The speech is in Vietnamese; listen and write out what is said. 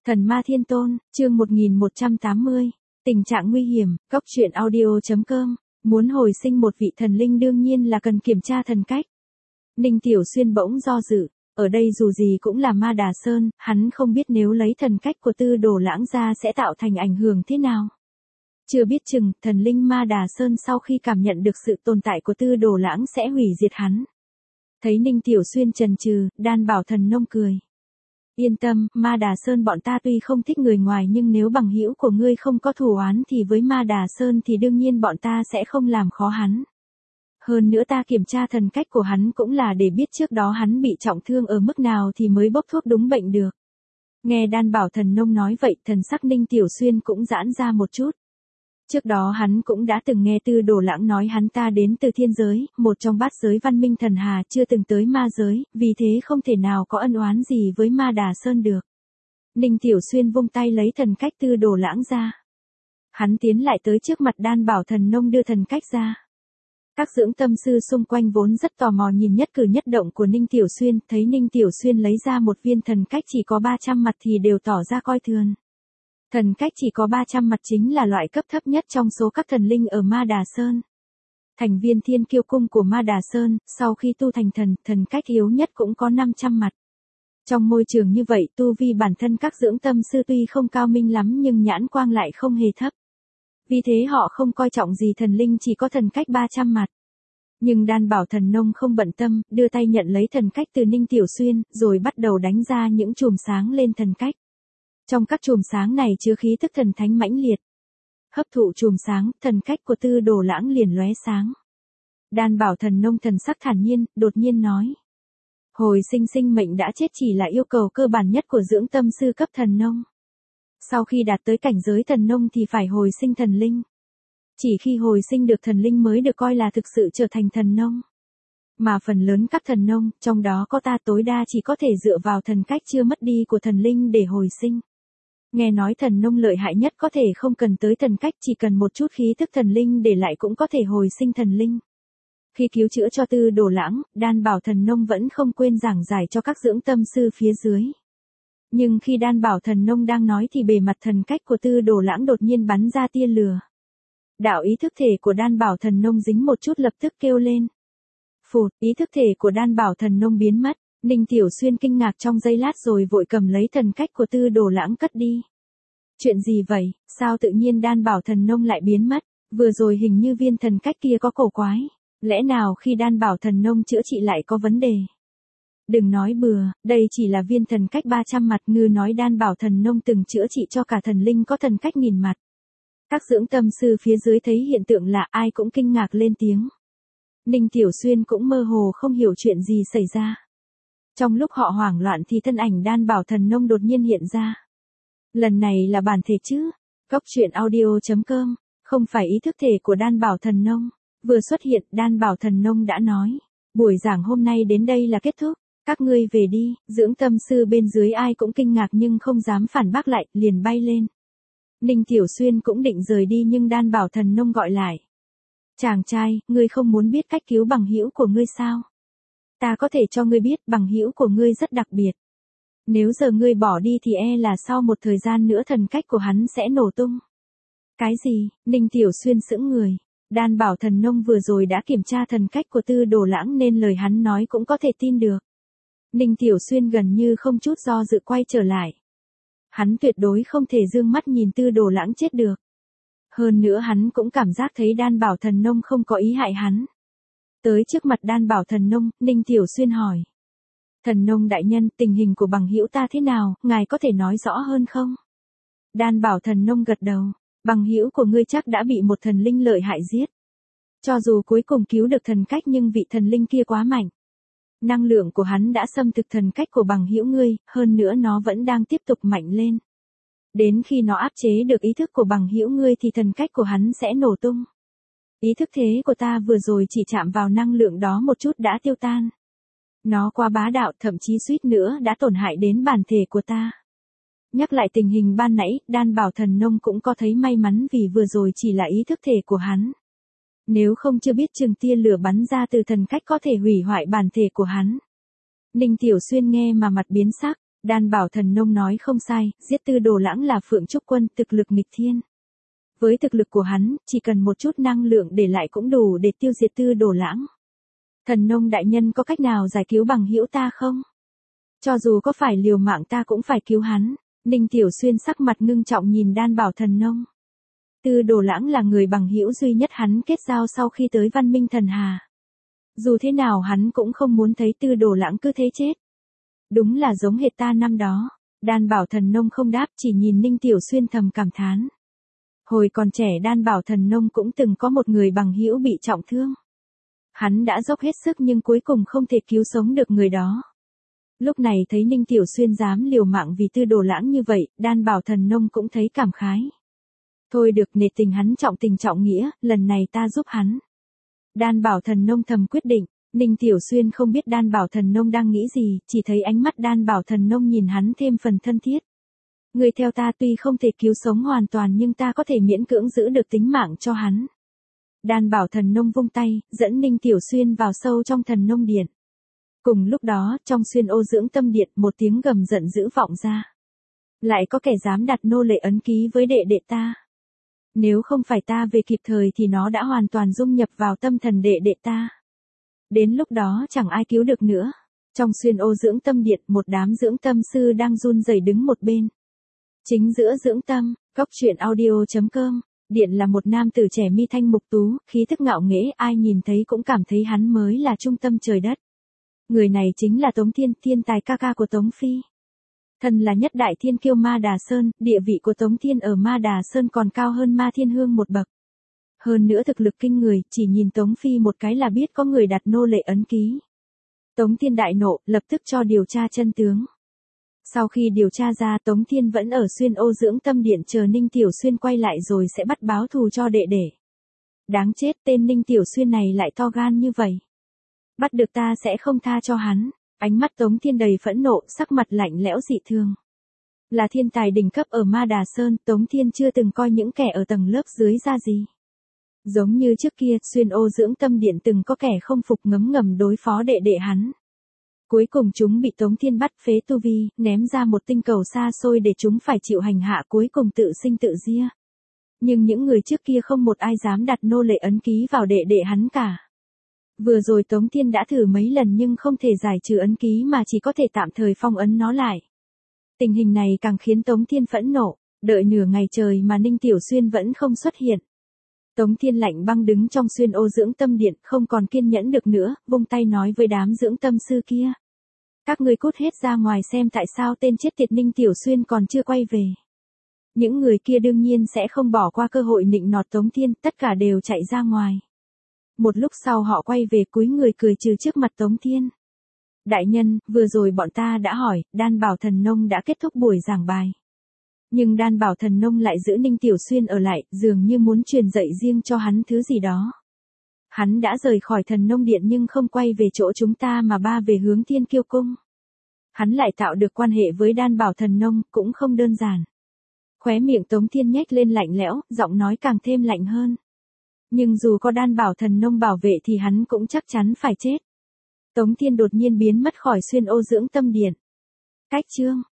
Thần ma thiên tôn, chương 1180, tình trạng nguy hiểm, Cốc truyện audio.com, muốn hồi sinh một vị thần linh đương nhiên là cần kiểm tra thần cách. Ninh Tiểu Xuyên bỗng do dự, ở đây dù gì cũng là Ma Đà Sơn, hắn không biết nếu lấy thần cách của Tư Đồ Lãng ra sẽ tạo thành ảnh hưởng thế nào. Chưa biết chừng, thần linh Ma Đà Sơn sau khi cảm nhận được sự tồn tại của Tư Đồ Lãng sẽ hủy diệt hắn. Thấy Ninh Tiểu Xuyên chần chừ, Đan Bảo Thần Nông cười. Yên tâm, Ma Đà Sơn bọn ta tuy không thích người ngoài nhưng nếu bằng hữu của ngươi không có thù oán thì với Ma Đà Sơn thì đương nhiên bọn ta sẽ không làm khó hắn. Hơn nữa ta kiểm tra thần cách của hắn cũng là để biết trước đó hắn bị trọng thương ở mức nào thì mới bốc thuốc đúng bệnh được. Nghe Đan Bảo Thần Nông nói vậy, thần sắc Ninh Tiểu Xuyên cũng giãn ra một chút. Trước đó hắn cũng đã từng nghe Tư Đồ Lãng nói hắn ta đến từ thiên giới, một trong bát giới văn minh thần hà, chưa từng tới ma giới, vì thế không thể nào có ân oán gì với Ma Đà Sơn được. Ninh Tiểu Xuyên vung tay lấy thần cách Tư Đồ Lãng ra. Hắn tiến lại tới trước mặt Đan Bảo Thần Nông đưa thần cách ra. Các dưỡng tâm sư xung quanh vốn rất tò mò nhìn nhất cử nhất động của Ninh Tiểu Xuyên, thấy Ninh Tiểu Xuyên lấy ra một viên thần cách chỉ có 300 mặt thì đều tỏ ra coi thường. Thần cách chỉ có 300 mặt chính là loại cấp thấp nhất trong số các thần linh ở Ma Đà Sơn. Thành viên Thiên Kiêu Cung của Ma Đà Sơn, sau khi tu thành thần, thần cách yếu nhất cũng có 500 mặt. Trong môi trường như vậy, tu vi bản thân các dưỡng tâm sư tuy không cao minh lắm nhưng nhãn quang lại không hề thấp. Vì thế họ không coi trọng gì thần linh chỉ có thần cách 300 mặt. Nhưng Đan Bảo Thần Nông không bận tâm, đưa tay nhận lấy thần cách từ Ninh Tiểu Xuyên, rồi bắt đầu đánh ra những chùm sáng lên thần cách. Trong các chùm sáng này chứa khí tức thần thánh mãnh liệt. Hấp thụ chùm sáng, thần cách của Tư Đồ Lãng liền lóe sáng. Đan Bảo Thần Nông thần sắc thản nhiên, đột nhiên nói. Hồi sinh sinh mệnh đã chết chỉ là yêu cầu cơ bản nhất của dưỡng tâm sư cấp thần nông. Sau khi đạt tới cảnh giới thần nông thì phải hồi sinh thần linh. Chỉ khi hồi sinh được thần linh mới được coi là thực sự trở thành thần nông. Mà phần lớn các thần nông, trong đó có ta tối đa chỉ có thể dựa vào thần cách chưa mất đi của thần linh để hồi sinh. Nghe nói thần nông lợi hại nhất có thể không cần tới thần cách, chỉ cần một chút khí tức thần linh để lại cũng có thể hồi sinh thần linh. Khi cứu chữa cho Tư Đồ Lãng, Đan Bảo Thần Nông vẫn không quên giảng giải cho các dưỡng tâm sư phía dưới. Nhưng khi Đan Bảo Thần Nông đang nói thì bề mặt thần cách của Tư Đồ Lãng đột nhiên bắn ra tia lửa. Đạo ý thức thể của Đan Bảo Thần Nông dính một chút lập tức kêu lên. Phụt, ý thức thể của Đan Bảo Thần Nông biến mất. Ninh Tiểu Xuyên kinh ngạc trong giây lát rồi vội cầm lấy thần cách của Tư Đồ Lãng cất đi. Chuyện gì vậy, sao tự nhiên Đan Bảo Thần Nông lại biến mất? Vừa rồi hình như viên thần cách kia có cổ quái. Lẽ nào khi Đan Bảo Thần Nông chữa trị lại có vấn đề? Đừng nói bừa, đây chỉ là viên thần cách 300 mặt, ngư nói Đan Bảo Thần Nông từng chữa trị cho cả thần linh có thần cách 1000 mặt. Các dưỡng tâm sư phía dưới thấy hiện tượng lạ ai cũng kinh ngạc lên tiếng. Ninh Tiểu Xuyên cũng mơ hồ không hiểu chuyện gì xảy ra. Trong lúc họ hoảng loạn thì thân ảnh Đan Bảo Thần Nông đột nhiên hiện ra. Lần này là bản thể chứ? Cốc truyện audio.com, không phải ý thức thể của Đan Bảo Thần Nông. Vừa xuất hiện, Đan Bảo Thần Nông đã nói. Buổi giảng hôm nay đến đây là kết thúc. Các ngươi về đi, dưỡng tâm sư bên dưới ai cũng kinh ngạc nhưng không dám phản bác lại, liền bay lên. Ninh Tiểu Xuyên cũng định rời đi nhưng Đan Bảo Thần Nông gọi lại. Chàng trai, ngươi không muốn biết cách cứu bằng hữu của ngươi sao? Ta có thể cho ngươi biết bằng hữu của ngươi rất đặc biệt. Nếu giờ ngươi bỏ đi thì e là sau một thời gian nữa thần cách của hắn sẽ nổ tung. Cái gì? Ninh Tiểu Xuyên sững người. Đan Bảo Thần Nông vừa rồi đã kiểm tra thần cách của Tư Đồ Lãng nên lời hắn nói cũng có thể tin được. Ninh Tiểu Xuyên gần như không chút do dự quay trở lại. Hắn tuyệt đối không thể dương mắt nhìn Tư Đồ Lãng chết được. Hơn nữa hắn cũng cảm giác thấy Đan Bảo Thần Nông không có ý hại hắn. Tới trước mặt Đan Bảo Thần Nông, Ninh Tiểu Xuyên hỏi. Thần Nông đại nhân, tình hình của bằng hữu ta thế nào, ngài có thể nói rõ hơn không? Đan Bảo Thần Nông gật đầu. Bằng hữu của ngươi chắc đã bị một thần linh lợi hại giết. Cho dù cuối cùng cứu được thần cách nhưng vị thần linh kia quá mạnh. Năng lượng của hắn đã xâm thực thần cách của bằng hữu ngươi, hơn nữa nó vẫn đang tiếp tục mạnh lên. Đến khi nó áp chế được ý thức của bằng hữu ngươi thì thần cách của hắn sẽ nổ tung. Ý thức thế của ta vừa rồi chỉ chạm vào năng lượng đó một chút đã tiêu tan. Nó quá bá đạo, thậm chí suýt nữa đã tổn hại đến bản thể của ta. Nhắc lại tình hình ban nãy, Đan Bảo Thần Nông cũng có thấy may mắn vì vừa rồi chỉ là ý thức thể của hắn. Nếu không chưa biết chừng tia lửa bắn ra từ thần cách có thể hủy hoại bản thể của hắn. Ninh Tiểu Xuyên nghe mà mặt biến sắc, Đan Bảo Thần Nông nói không sai, giết Tư Đồ Lãng là Phượng Trúc Quân, thực lực nghịch thiên. Với thực lực của hắn, chỉ cần một chút năng lượng để lại cũng đủ để tiêu diệt Tư Đồ Lãng. Thần Nông đại nhân có cách nào giải cứu bằng hữu ta không? Cho dù có phải liều mạng ta cũng phải cứu hắn. Ninh Tiểu Xuyên sắc mặt ngưng trọng nhìn Đan Bảo Thần Nông. Tư Đồ Lãng là người bằng hữu duy nhất hắn kết giao sau khi tới Văn Minh Thần Hà. Dù thế nào hắn cũng không muốn thấy Tư Đồ Lãng cứ thế chết. Đúng là giống hệt ta năm đó. Đan Bảo Thần Nông không đáp, chỉ nhìn Ninh Tiểu Xuyên thầm cảm thán. Hồi còn trẻ Đan Bảo Thần Nông cũng từng có một người bằng hữu bị trọng thương. Hắn đã dốc hết sức nhưng cuối cùng không thể cứu sống được người đó. Lúc này thấy Ninh Tiểu Xuyên dám liều mạng vì Tư Đồ Lãng như vậy, Đan Bảo Thần Nông cũng thấy cảm khái. Thôi được, nể tình hắn trọng tình trọng nghĩa, lần này ta giúp hắn. Đan Bảo Thần Nông thầm quyết định. Ninh Tiểu Xuyên không biết Đan Bảo Thần Nông đang nghĩ gì, chỉ thấy ánh mắt Đan Bảo Thần Nông nhìn hắn thêm phần thân thiết. Người theo ta tuy không thể cứu sống hoàn toàn nhưng ta có thể miễn cưỡng giữ được tính mạng cho hắn. Đan Bảo Thần Nông vung tay, dẫn Ninh Tiểu Xuyên vào sâu trong Thần Nông Điện. Cùng lúc đó, trong Xuyên Ô Dưỡng Tâm Điện, một tiếng gầm giận dữ vọng ra. Lại có kẻ dám đặt nô lệ ấn ký với đệ đệ ta. Nếu không phải ta về kịp thời thì nó đã hoàn toàn dung nhập vào tâm thần đệ đệ ta. Đến lúc đó chẳng ai cứu được nữa. Trong Xuyên Ô Dưỡng Tâm Điện, một đám dưỡng tâm sư đang run rẩy đứng một bên. Chính giữa dưỡng tâm, góc truyện audio.com, Điện là một nam tử trẻ mi thanh mục tú, khí thức ngạo nghễ, ai nhìn thấy cũng cảm thấy hắn mới là trung tâm trời đất. Người này chính là Tống Thiên, thiên tài ca ca của Tống Phi. Thần là nhất đại thiên kiêu Ma Đà Sơn, địa vị của Tống Thiên ở Ma Đà Sơn còn cao hơn Ma Thiên Hương một bậc. Hơn nữa thực lực kinh người, chỉ nhìn Tống Phi một cái là biết có người đặt nô lệ ấn ký. Tống Thiên đại nộ, lập tức cho điều tra chân tướng. Sau khi điều tra ra, Tống Thiên vẫn ở Xuyên Ô Dưỡng Tâm Điện chờ Ninh Tiểu Xuyên quay lại rồi sẽ bắt báo thù cho đệ đệ. Đáng chết, tên Ninh Tiểu Xuyên này lại to gan như vậy. Bắt được ta sẽ không tha cho hắn. Ánh mắt Tống Thiên đầy phẫn nộ, sắc mặt lạnh lẽo dị thường. Là thiên tài đỉnh cấp ở Ma Đà Sơn, Tống Thiên chưa từng coi những kẻ ở tầng lớp dưới ra gì. Giống như trước kia, Xuyên Ô Dưỡng Tâm Điện từng có kẻ không phục ngấm ngầm đối phó đệ đệ hắn. Cuối cùng chúng bị Tống Thiên bắt phế tu vi, ném ra một tinh cầu xa xôi để chúng phải chịu hành hạ, cuối cùng tự sinh tự diệt. Nhưng những người trước kia không một ai dám đặt nô lệ ấn ký vào đệ đệ hắn cả. Vừa rồi Tống Thiên đã thử mấy lần nhưng không thể giải trừ ấn ký mà chỉ có thể tạm thời phong ấn nó lại. Tình hình này càng khiến Tống Thiên phẫn nộ, đợi nửa ngày trời mà Ninh Tiểu Xuyên vẫn không xuất hiện. Tống Thiên lạnh băng đứng trong Xuyên Ô Dưỡng Tâm Điện, không còn kiên nhẫn được nữa, vung tay nói với đám dưỡng tâm sư kia. Các ngươi cút hết ra ngoài xem tại sao tên chết tiệt Ninh Tiểu Xuyên còn chưa quay về. Những người kia đương nhiên sẽ không bỏ qua cơ hội nịnh nọt Tống Thiên, tất cả đều chạy ra ngoài. Một lúc sau họ quay về cúi người cười trừ trước mặt Tống Thiên. Đại nhân, vừa rồi bọn ta đã hỏi, Đan Bảo Thần Nông đã kết thúc buổi giảng bài. Nhưng Đan Bảo Thần Nông lại giữ Ninh Tiểu Xuyên ở lại, dường như muốn truyền dạy riêng cho hắn thứ gì đó. Hắn đã rời khỏi Thần Nông Điện nhưng không quay về chỗ chúng ta mà ba về hướng Thiên Kiêu Cung. Hắn lại tạo được quan hệ với Đan Bảo Thần Nông, cũng không đơn giản. Khóe miệng Tống Thiên nhếch lên lạnh lẽo, giọng nói càng thêm lạnh hơn. Nhưng dù có Đan Bảo Thần Nông bảo vệ thì hắn cũng chắc chắn phải chết. Tống Thiên đột nhiên biến mất khỏi Xuyên Ô Dưỡng Tâm Điện. Cách chương